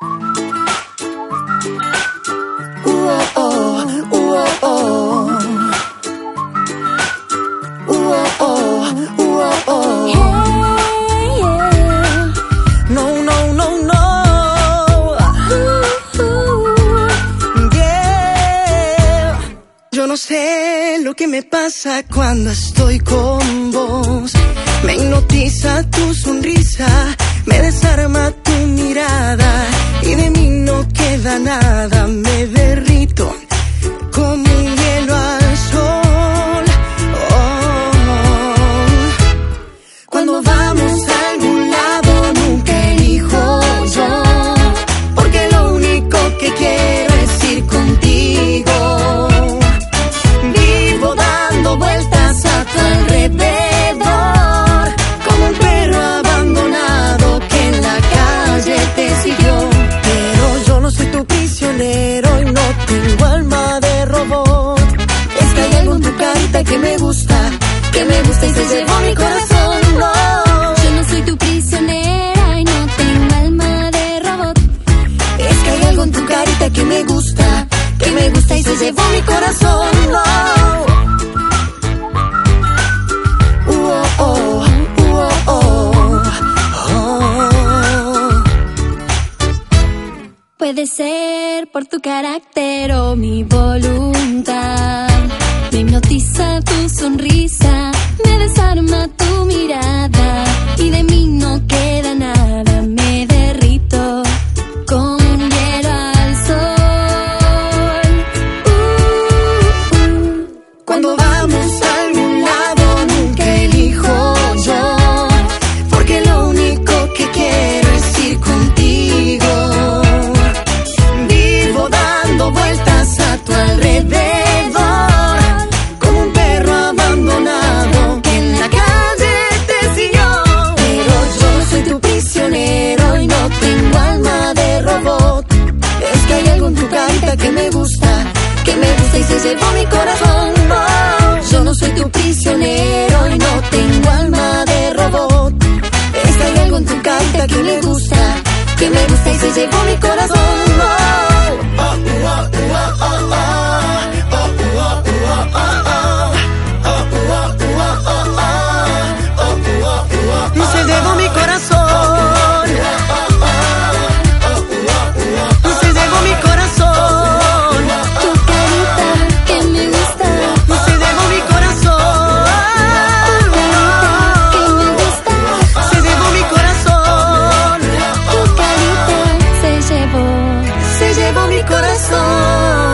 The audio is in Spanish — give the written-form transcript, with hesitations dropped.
Yo no sé lo que me pasa cuando estoy con vos. Me hipnotiza tu sonrisa, me desarma tu mirada y de mí no queda nada. Me derrito como un hielo al sol. Cuando vamos a algún lado nunca elijo yo, porque lo único que quiero es ir contigo. Vivo dando vueltas a tu alrededor, como un perro abandonado que en la calle te siguió. Pero yo no soy tu prisionero y no tengo alma de robot. Es que hay algo en tu carita que me gusta y se llevó mi corazón. No. Yo no soy tu prisionera y no tengo alma de robot. Es que hay algo en tu carita que me gusta y se llevó mi corazón. No. Puede ser por tu carácter o mi voluntad. Me hipnotiza tu sonrisa, me desarma tu mirada y de mí no queda nada. Me derrito como un hielo al sol. Cuando vamos a algún lado nunca elijo yo, porque lo único que quiero es ir contigo. Vivo dando vueltas a tu alrededor, como un perro abandonado que en la calle te siguió. Pero yo no soy tu prisionero y no tengo alma de robot. Es que hay algo en tu carita que me gusta y se llevó mi corazón. No. Yo no soy tu prisionero y no tengo alma de robot. Es que hay algo en tu carita que me gusta y se llevó mi corazón. No. Y se llevó mi corazón. Y se llevó mi corazón. Tu carita que me gusta. Y se llevó mi corazón. Tu carita que me gusta. Se llevó mi corazón. Tu carita se llevó mi corazón.